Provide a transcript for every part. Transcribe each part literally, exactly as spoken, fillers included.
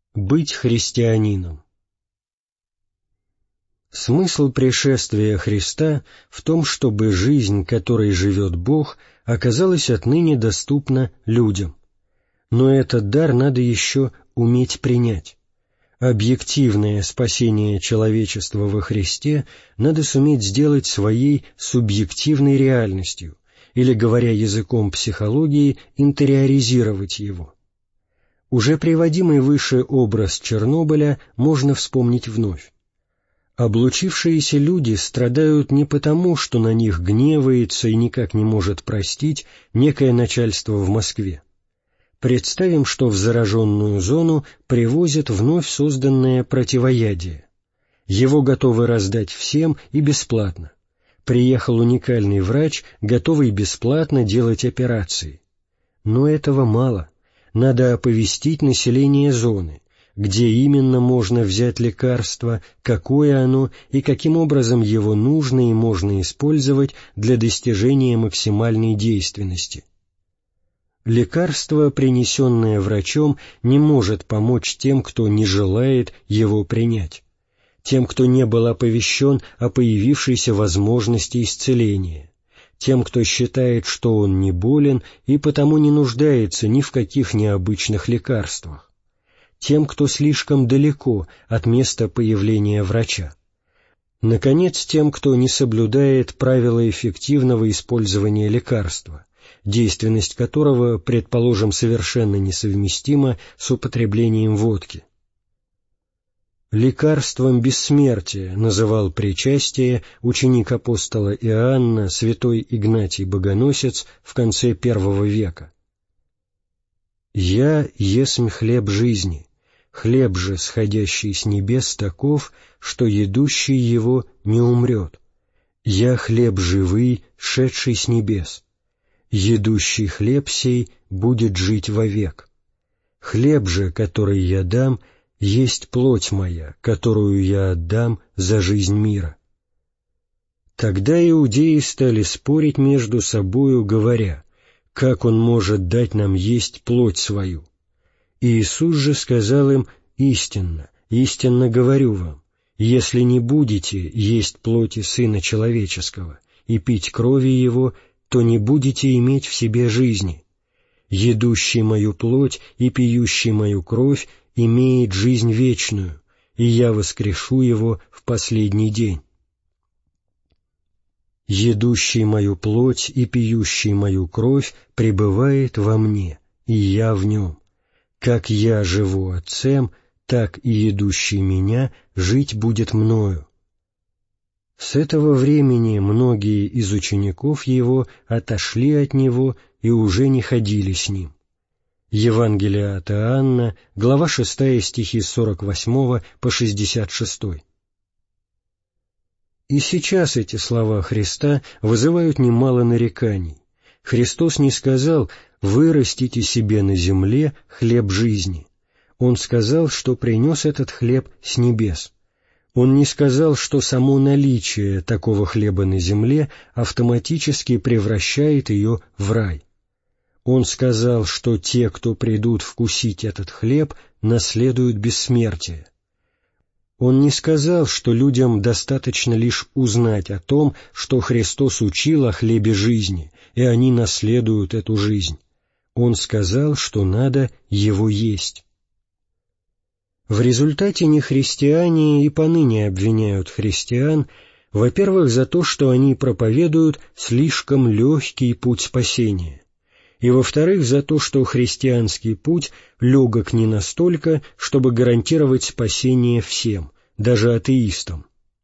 Быть христианином. Смысл пришествия Христа в том, чтобы жизнь, которой живет Бог, оказалась отныне доступна людям. Но этот дар надо еще уметь принять. Объективное спасение человечества во Христе надо суметь сделать своей субъективной реальностью, или, говоря языком психологии, интериоризировать его. Уже приводимый выше образ Чернобыля можно вспомнить вновь. Облучившиеся люди страдают не потому, что на них гневается и никак не может простить некое начальство в Москве. Представим, что в зараженную зону привозят вновь созданное противоядие. Его готовы раздать всем и бесплатно. Приехал уникальный врач, готовый бесплатно делать операции. Но этого мало. Надо оповестить население зоны, где именно можно взять лекарство, какое оно и каким образом его нужно и можно использовать для достижения максимальной действенности. Лекарство, принесенное врачом, не может помочь тем, кто не желает его принять, тем, кто не был оповещен о появившейся возможности исцеления, тем, кто считает, что он не болен и потому не нуждается ни в каких необычных лекарствах, тем, кто слишком далеко от места появления врача. Наконец, тем, кто не соблюдает правила эффективного использования лекарства, действенность которого, предположим, совершенно несовместима с употреблением водки. Лекарством бессмертия называл причастие ученик апостола Иоанна, святой Игнатий Богоносец, в конце первого века. «Я есмь хлеб жизни, хлеб же, сходящий с небес, таков, что едущий его не умрет. Я хлеб живый, шедший с небес. Едущий хлеб сей будет жить вовек. Хлеб же, который я дам, есть плоть моя, которую я отдам за жизнь мира». Тогда иудеи стали спорить между собою, говоря: «Как он может дать нам есть плоть свою?» И Иисус же сказал им: «Истинно, истинно говорю вам, если не будете есть плоти Сына Человеческого и пить крови Его, то не будете иметь в себе жизни. Едущий мою плоть и пьющий мою кровь имеет жизнь вечную, и я воскрешу его в последний день. Едущий мою плоть и пьющий мою кровь пребывает во мне, и я в нем. Как я живу Отцем, так и едущий меня жить будет мною». С этого времени многие из учеников его отошли от него и уже не ходили с ним. Евангелие от Иоанна, глава шестая, стихи с сорок восьмого по шестьдесят шестой. И сейчас эти слова Христа вызывают немало нареканий. Христос не сказал: «Вырастите себе на земле хлеб жизни». Он сказал, что принес этот хлеб с небес. Он не сказал, что само наличие такого хлеба на земле автоматически превращает ее в рай. Он сказал, что те, кто придут вкусить этот хлеб, наследуют бессмертие. Он не сказал, что людям достаточно лишь узнать о том, что Христос учил о хлебе жизни, и они наследуют эту жизнь. Он сказал, что надо его есть. В результате нехристиане и поныне обвиняют христиан, во-первых, за то, что они проповедуют слишком легкий путь спасения, и, во-вторых, за то, что христианский путь легок не настолько, чтобы гарантировать спасение всем, даже атеистам.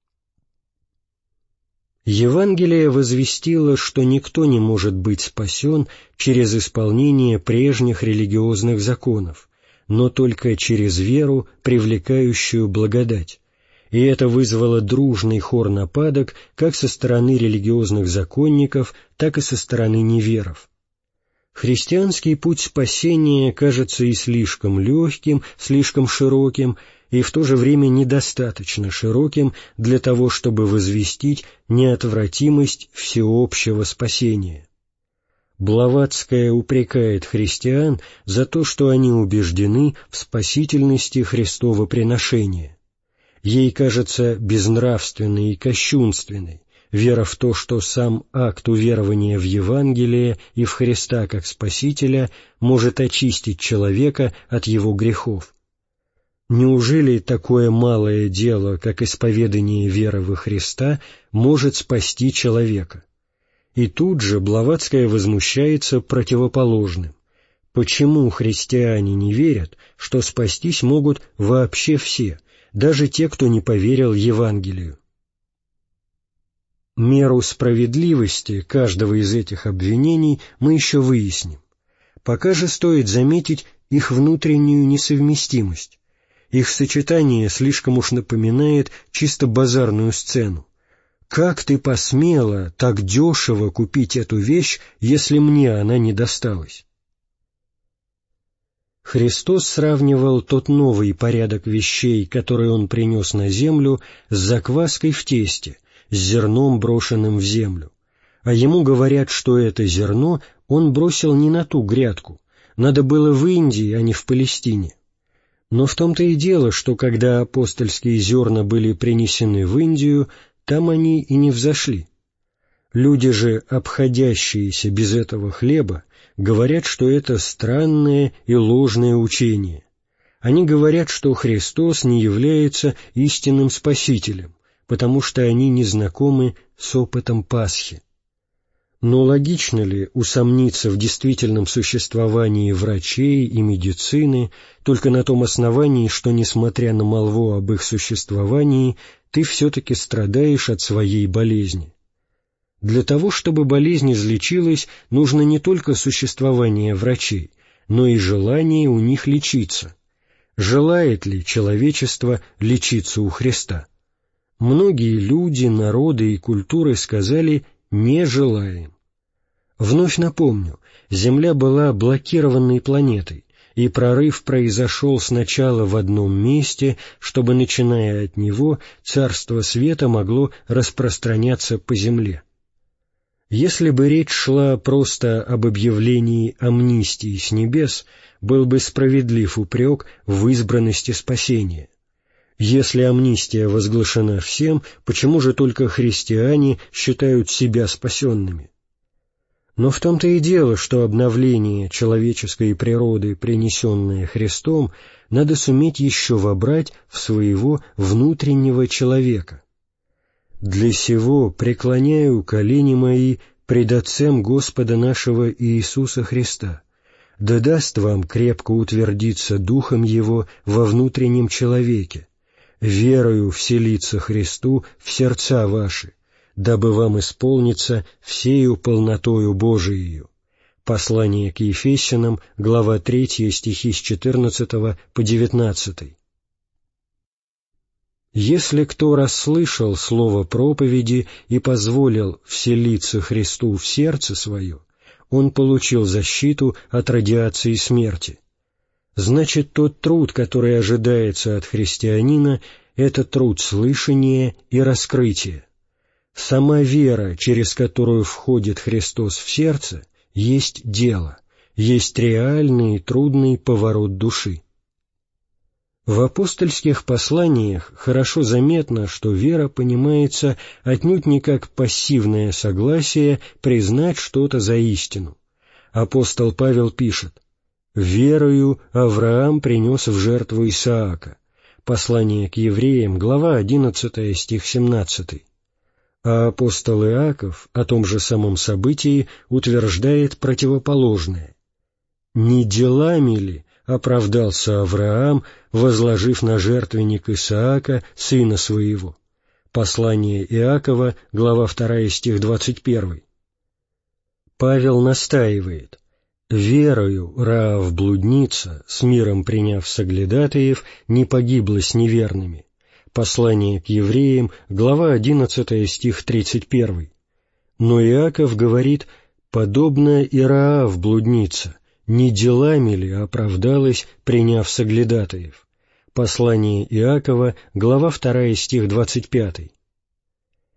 Евангелие возвестило, что никто не может быть спасен через исполнение прежних религиозных законов, но только через веру, привлекающую благодать. И это вызвало дружный хор нападок как со стороны религиозных законников, так и со стороны неверов. Христианский путь спасения кажется и слишком легким, слишком широким, и в то же время недостаточно широким для того, чтобы возвестить неотвратимость всеобщего спасения. Блаватская упрекает христиан за то, что они убеждены в спасительности Христова приношения. Ей кажется безнравственной и кощунственной вера в то, что сам акт уверования в Евангелие и в Христа как Спасителя может очистить человека от его грехов. Неужели такое малое дело, как исповедание веры во Христа, может спасти человека? И тут же Блаватская возмущается противоположным. Почему христиане не верят, что спастись могут вообще все, даже те, кто не поверил Евангелию? Меру справедливости каждого из этих обвинений мы еще выясним. Пока же стоит заметить их внутреннюю несовместимость. Их сочетание слишком уж напоминает чисто базарную сцену. «Как ты посмела так дешево купить эту вещь, если мне она не досталась?» Христос сравнивал тот новый порядок вещей, который Он принес на землю, с закваской в тесте, с зерном, брошенным в землю. А Ему говорят, что это зерно Он бросил не на ту грядку, надо было в Индии, а не в Палестине. Но в том-то и дело, что когда апостольские зерна были принесены в Индию, там они и не взошли. Люди же, обходящиеся без этого хлеба, говорят, что это странное и ложное учение. Они говорят, что Христос не является истинным Спасителем, потому что они не знакомы с опытом Пасхи. Но логично ли усомниться в действительном существовании врачей и медицины только на том основании, что, несмотря на молву об их существовании, ты все-таки страдаешь от своей болезни? Для того, чтобы болезнь излечилась, нужно не только существование врачей, но и желание у них лечиться. Желает ли человечество лечиться у Христа? Многие люди, народы и культуры сказали «не желаем». Вновь напомню, Земля была блокированной планетой, и прорыв произошел сначала в одном месте, чтобы, начиная от него, Царство Света могло распространяться по Земле. Если бы речь шла просто об объявлении амнистии с небес, был бы справедлив упрек в избранности спасения. Если амнистия возглашена всем, почему же только христиане считают себя спасенными? Но в том-то и дело, что обновление человеческой природы, принесенное Христом, надо суметь еще вобрать в своего внутреннего человека. «Для сего преклоняю колени мои пред Отцем Господа нашего Иисуса Христа, да даст вам крепко утвердиться Духом Его во внутреннем человеке, верою вселиться Христу в сердца ваши, дабы вам исполниться всею полнотою Божиею». Послание к Ефесянам, глава третья, стихи с четырнадцатого по девятнадцатый. «Если кто расслышал слово проповеди и позволил вселиться Христу в сердце свое, он получил защиту от радиации смерти. Значит, тот труд, который ожидается от христианина, это труд слышания и раскрытия. Сама вера, через которую входит Христос в сердце, есть дело, есть реальный и трудный поворот души. В апостольских посланиях хорошо заметно, что вера понимается отнюдь не как пассивное согласие признать что-то за истину. Апостол Павел пишет: «Верою Авраам принес в жертву Исаака». Послание к евреям, глава одиннадцатая, стих семнадцатый. А апостол Иаков о том же самом событии утверждает противоположное. «Не делами ли оправдался Авраам, возложив на жертвенник Исаака, сына своего?» Послание Иакова, глава вторая, стих двадцать первый. Павел настаивает: «Верою Раав блудница, с миром приняв соглядатаев, не погибла с неверными». Послание к евреям, глава одиннадцатая, стих тридцать первый. Но Иаков говорит: «Подобно и Раав блудница, не делами ли оправдалась, приняв соглядатаев?» Послание Иакова, глава вторая, стих двадцать пятый.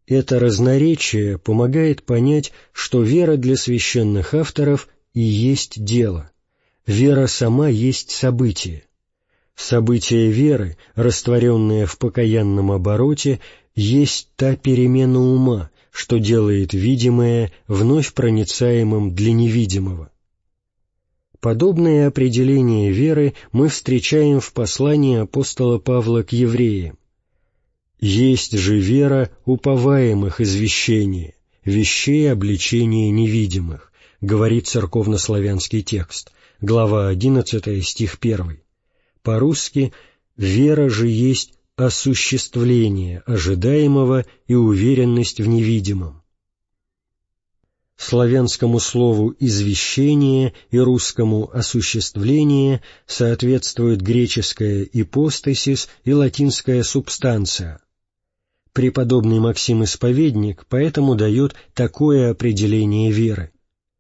Это разноречие помогает понять, что вера для священных авторов и есть дело. Вера сама есть событие. Событие веры, растворенное в покаянном обороте, есть та перемена ума, что делает видимое вновь проницаемым для невидимого. Подобное определение веры мы встречаем в послании апостола Павла к евреям. «Есть же вера уповаемых извещения, вещей обличения невидимых», говорит церковнославянский текст, глава одиннадцатая, стих первый. По-русски «вера же есть осуществление ожидаемого и уверенность в невидимом». Славянскому слову «извещение» и русскому «осуществление» соответствует греческое «ипостасис» и латинская «субстанция». Преподобный Максим Исповедник поэтому дает такое определение веры.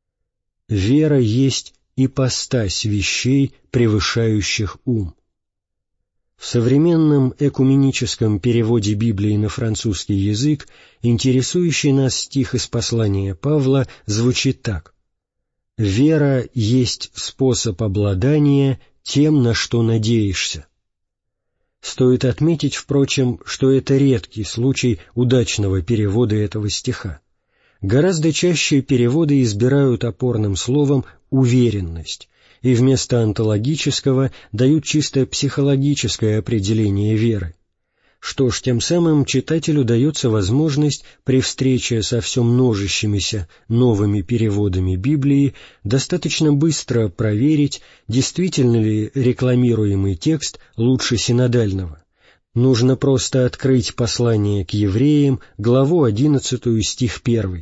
«Вера есть ипостась вещей, превышающих ум». В современном экуменическом переводе Библии на французский язык интересующий нас стих из послания Павла звучит так: «Вера есть способ обладания тем, на что надеешься». Стоит отметить, впрочем, что это редкий случай удачного перевода этого стиха. Гораздо чаще переводы избирают опорным словом «уверенность», и вместо онтологического дают чисто психологическое определение веры. Что ж, тем самым читателю дается возможность при встрече со все множащимися новыми переводами Библии достаточно быстро проверить, действительно ли рекламируемый текст лучше синодального. Нужно просто открыть послание к евреям, главу одиннадцатую, стих первый.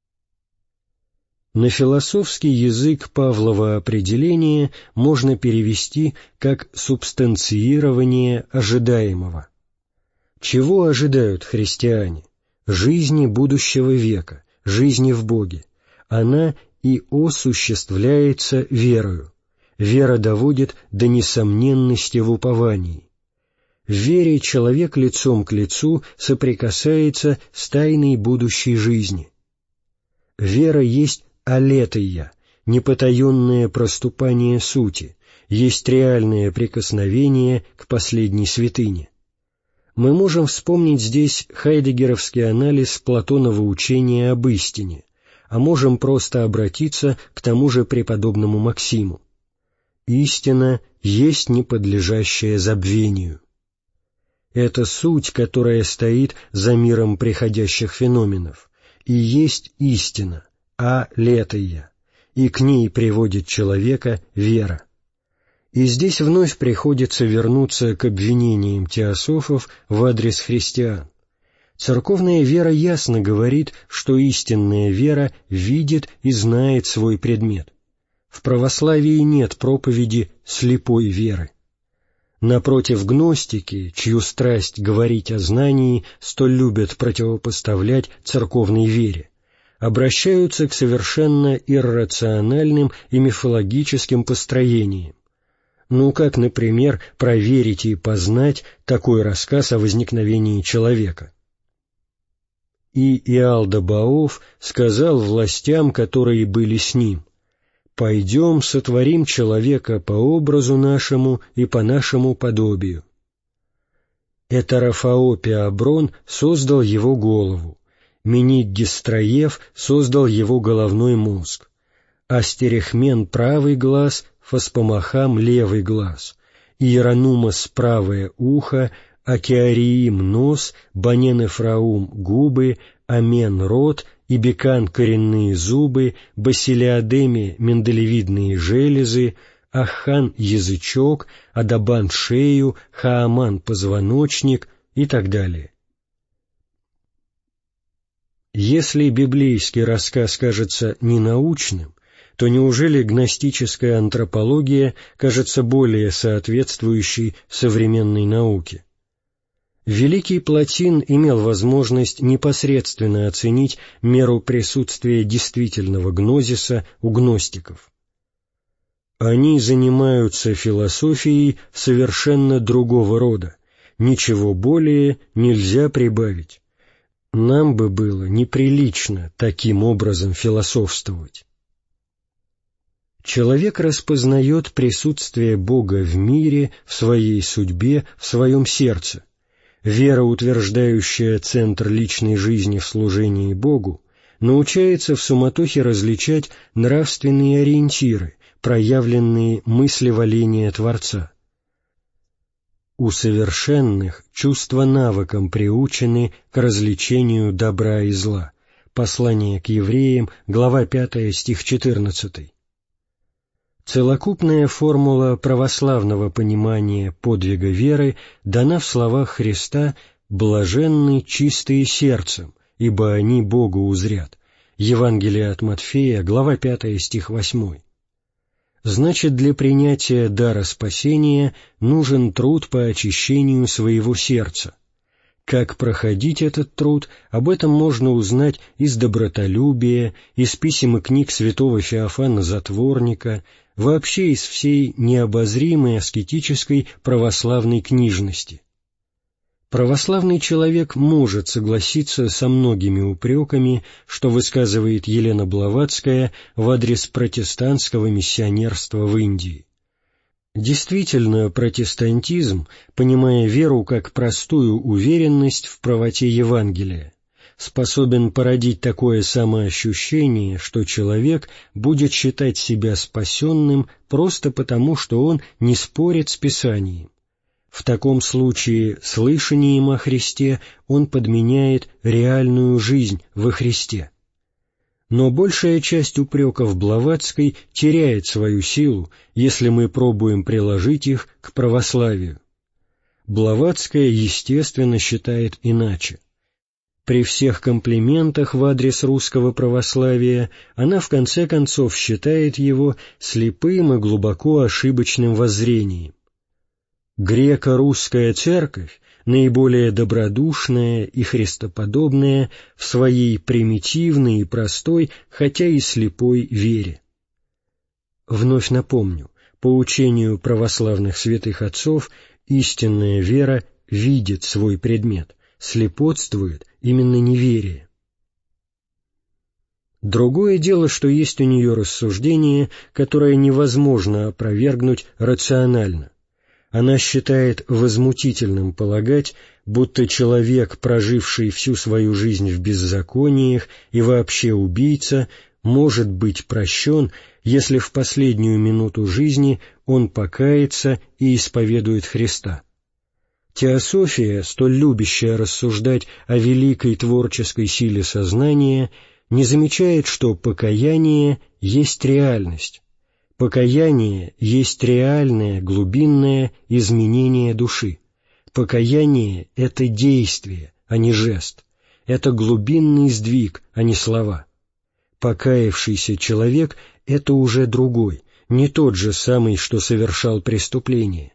На философский язык Павлова определение можно перевести как субстанциирование ожидаемого. Чего ожидают христиане? Жизни будущего века, жизни в Боге. Она и осуществляется верою. Вера доводит до несомненности в уповании. В вере человек лицом к лицу соприкасается с тайной будущей жизни. Вера есть алетия, непотаенное проступание сути, есть реальное прикосновение к последней святыне. Мы можем вспомнить здесь хайдеггеровский анализ Платонова учения об истине, а можем просто обратиться к тому же преподобному Максиму. Истина есть неподлежащее забвению. Это суть, которая стоит за миром приходящих феноменов, и есть истина, алетия, и к ней приводит человека вера. И здесь вновь приходится вернуться к обвинениям теософов в адрес христиан. Церковная вера ясно говорит, что истинная вера видит и знает свой предмет. В православии нет проповеди слепой веры. Напротив, гностики, чью страсть говорить о знании столь любят противопоставлять церковной вере, обращаются к совершенно иррациональным и мифологическим построениям. Ну, как, например, проверить и познать такой рассказ о возникновении человека? И Иалда Баов сказал властям, которые были с ним: «Пойдем, сотворим человека по образу нашему и по нашему подобию». Этарафаопи Аброн создал его голову, Мениддис создал его головной мозг, Астерихмен — правый глаз, Фоспомахам — левый глаз, Иеронумас — правое ухо, Акиариим — нос, Банен-Эфраум — губы, Амен — рот, Ибекан — коренные зубы, Басилиадеми — миндалевидные железы, Ахан — язычок, Адабан — шею, Хааман — позвоночник и так далее. Если библейский рассказ кажется ненаучным, то неужели гностическая антропология кажется более соответствующей современной науке? Великий Плотин имел возможность непосредственно оценить меру присутствия действительного гнозиса у гностиков. Они занимаются философией совершенно другого рода, ничего более нельзя прибавить. Нам бы было неприлично таким образом философствовать. Человек распознает присутствие Бога в мире, в своей судьбе, в своем сердце. Вера, утверждающая центр личной жизни в служении Богу, научается в суматохе различать нравственные ориентиры, проявленные мыслеволения Творца. У совершенных чувства навыком приучены к различению добра и зла. Послание к евреям, глава пятая, стих четырнадцатый. Целокупная формула православного понимания подвига веры дана в словах Христа «блаженны чистые сердцем, ибо они Бога узрят». Евангелие от Матфея, глава пятая, стих восьмой. Значит, для принятия дара спасения нужен труд по очищению своего сердца. Как проходить этот труд, об этом можно узнать из добротолюбия, из писем и книг святого Феофана Затворника, вообще из всей необозримой аскетической православной книжности. Православный человек может согласиться со многими упреками, что высказывает Елена Блаватская в адрес протестантского миссионерства в Индии. Действительно, протестантизм, понимая веру как простую уверенность в правоте Евангелия, способен породить такое самоощущение, что человек будет считать себя спасенным просто потому, что он не спорит с Писанием. В таком случае слышанием о Христе он подменяет реальную жизнь во Христе. Но большая часть упреков Блаватской теряет свою силу, если мы пробуем приложить их к православию. Блаватская, естественно, считает иначе. При всех комплиментах в адрес русского православия она в конце концов считает его слепым и глубоко ошибочным воззрением. Греко-русская церковь, наиболее добродушная и христоподобная в своей примитивной и простой, хотя и слепой вере. Вновь напомню, по учению православных святых отцов, истинная вера видит свой предмет, слепотствует именно неверие. Другое дело, что есть у нее рассуждение, которое невозможно опровергнуть рационально. Она считает возмутительным полагать, будто человек, проживший всю свою жизнь в беззакониях и вообще убийца, может быть прощен, если в последнюю минуту жизни он покается и исповедует Христа. Теософия, столь любящая рассуждать о великой творческой силе сознания, не замечает, что покаяние есть реальность. Покаяние есть реальное, глубинное изменение души. Покаяние — это действие, а не жест. Это глубинный сдвиг, а не слова. Покаявшийся человек — это уже другой, не тот же самый, что совершал преступление.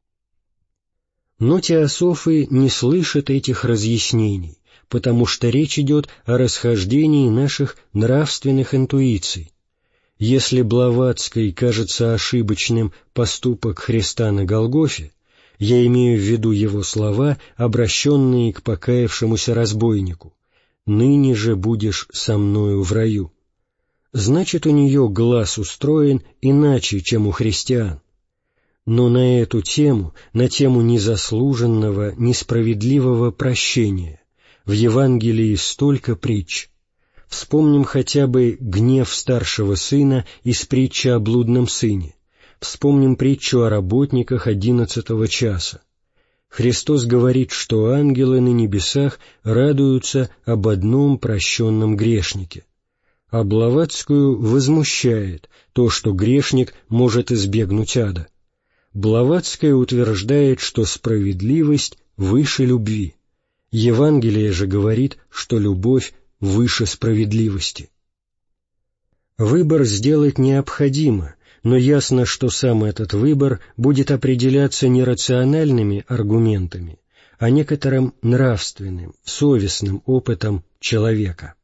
Но теософы не слышат этих разъяснений, потому что речь идет о расхождении наших нравственных интуиций. Если Блаватской кажется ошибочным поступок Христа на Голгофе, я имею в виду его слова, обращенные к покаявшемуся разбойнику: «Ныне же будешь со мною в раю». Значит, у нее глаз устроен иначе, чем у христиан. Но на эту тему, на тему незаслуженного, несправедливого прощения, в Евангелии столько притч. Вспомним хотя бы гнев старшего сына из притчи о блудном сыне. Вспомним притчу о работниках одиннадцатого часа. Христос говорит, что ангелы на небесах радуются об одном прощенном грешнике. А Блаватскую возмущает то, что грешник может избегнуть ада. Блаватская утверждает, что справедливость выше любви. Евангелие же говорит, что любовь выше справедливости. Выбор сделать необходимо, но ясно, что сам этот выбор будет определяться не рациональными аргументами, а некоторым нравственным, совестным опытом человека.